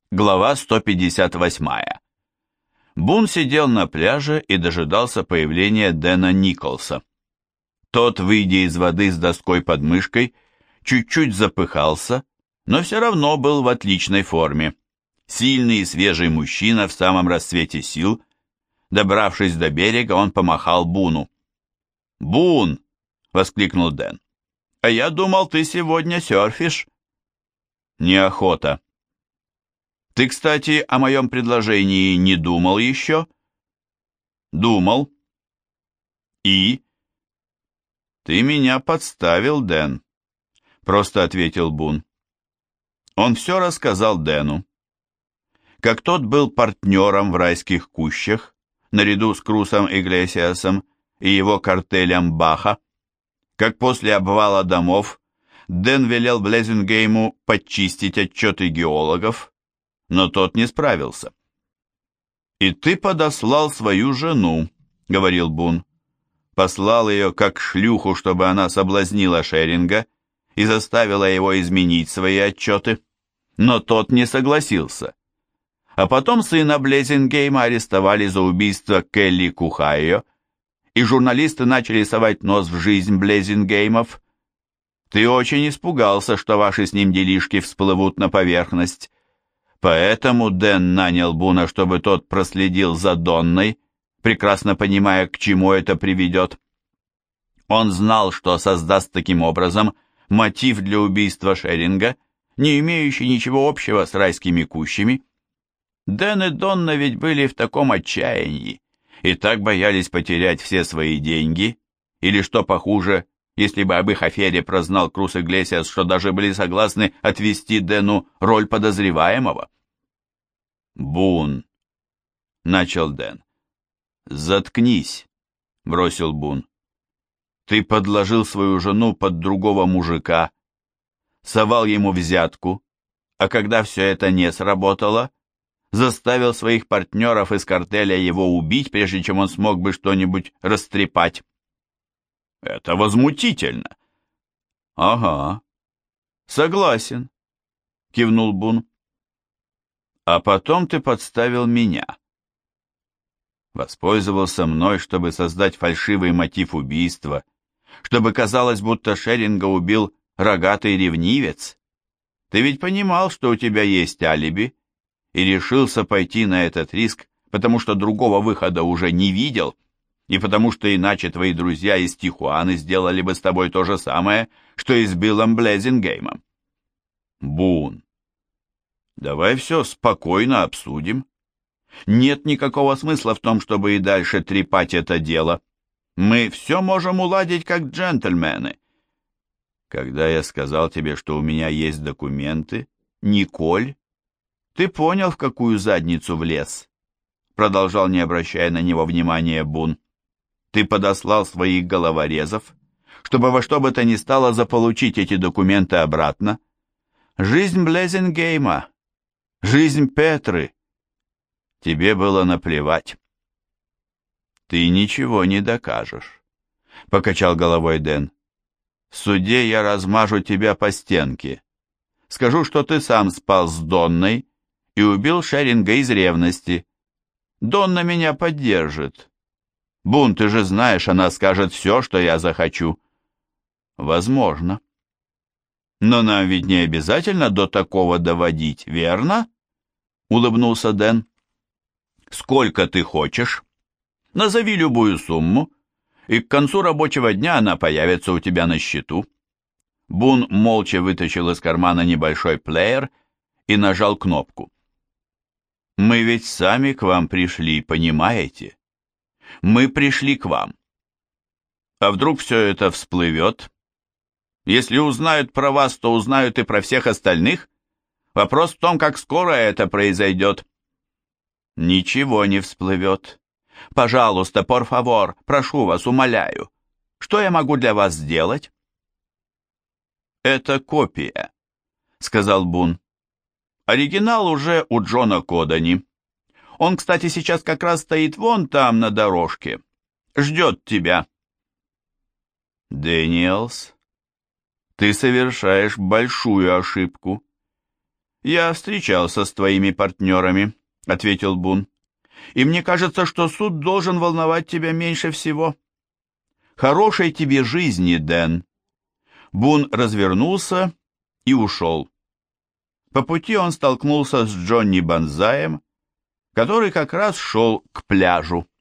Глава 158. Бун сидел на пляже и дожидался появления Дэна Николса. Тот, выйдя из воды с доской под мышкой, чуть-чуть запыхался, но все равно был в отличной форме. Сильный и свежий мужчина в самом расцвете сил. Добравшись до берега, он помахал Буну. «Бун!» — воскликнул Дэн. «А я думал, ты сегодня серфишь». «Неохота». «Ты, кстати, о моем предложении не думал еще?» «Думал». «И?» «Ты меня подставил, Дэн», — просто ответил Бун. Он все рассказал Дэну. Как тот был партнером в райских кущах, наряду с Крусом Иглесиасом и его картелем Баха, как после обвала домов Дэн велел Блезингейму подчистить отчеты геологов, но тот не справился. «И ты подослал свою жену», — говорил Бун. «Послал ее как шлюху, чтобы она соблазнила Шеринга и заставила его изменить свои отчеты. Но тот не согласился. А потом сына Блезингейма арестовали за убийство Келли Кухайо, и журналисты начали совать нос в жизнь Блезингеймов. Ты очень испугался, что ваши с ним делишки всплывут на поверхность. Поэтому Дэн нанял Буна, чтобы тот проследил за Донной, прекрасно понимая, к чему это приведет. Он знал, что создаст таким образом мотив для убийства Шеринга, не имеющий ничего общего с райскими кущами. Дэн и Донна ведь были в таком отчаянии и так боялись потерять все свои деньги, или, что похуже, если бы об их афере прознал Крус Иглесиас, что даже были согласны отвести Дэну роль подозреваемого. «Бун», — начал Дэн. «Заткнись», — бросил Бун. «Ты подложил свою жену под другого мужика, совал ему взятку, а когда все это не сработало, заставил своих партнеров из картеля его убить, прежде чем он смог бы что-нибудь растрепать». «Это возмутительно». «Ага, согласен», — кивнул Бун. «А потом ты подставил меня. Воспользовался мной, чтобы создать фальшивый мотив убийства, чтобы казалось, будто Шеринга убил рогатый ревнивец. Ты ведь понимал, что у тебя есть алиби, и решился пойти на этот риск, потому что другого выхода уже не видел, и потому что иначе твои друзья из Тихуаны сделали бы с тобой то же самое, что и с Биллом Блезингеймом. Бун, давай все спокойно обсудим. Нет никакого смысла в том, чтобы и дальше трепать это дело. Мы все можем уладить как джентльмены. Когда я сказал тебе, что у меня есть документы, Николь, ты понял, в какую задницу влез? Продолжал, не обращая на него внимания, Бун. Ты подослал своих головорезов, чтобы во что бы то ни стало заполучить эти документы обратно. Жизнь Блезингейма, жизнь Петры. Тебе было наплевать. Ты ничего не докажешь, покачал головой Дэн. В суде я размажу тебя по стенке. Скажу, что ты сам спал с Донной и убил Шеринга из ревности. Донна меня поддержит. Бун, ты же знаешь, она скажет все, что я захочу. Возможно. Но нам ведь не обязательно до такого доводить, верно? Улыбнулся Дэн. Сколько ты хочешь? Назови любую сумму, и к концу рабочего дня она появится у тебя на счету. Бун молча вытащил из кармана небольшой плеер и нажал кнопку. Мы ведь сами к вам пришли, понимаете? Мы пришли к вам. А вдруг все это всплывет? Если узнают про вас, то узнают и про всех остальных. Вопрос в том, как скоро это произойдет. Ничего не всплывет. Пожалуйста, por favor, прошу вас, умоляю. Что я могу для вас сделать? Это копия, сказал Бун. Оригинал уже у Джона Кодани. Он, кстати, сейчас как раз стоит вон там на дорожке. Ждет тебя. Дэниелс, ты совершаешь большую ошибку. «Я встречался с твоими партнерами», — ответил Бун. «И мне кажется, что суд должен волновать тебя меньше всего. Хорошей тебе жизни, Дэн». Бун развернулся и ушел. По пути он столкнулся с Джонни Банзаем, который как раз шел к пляжу.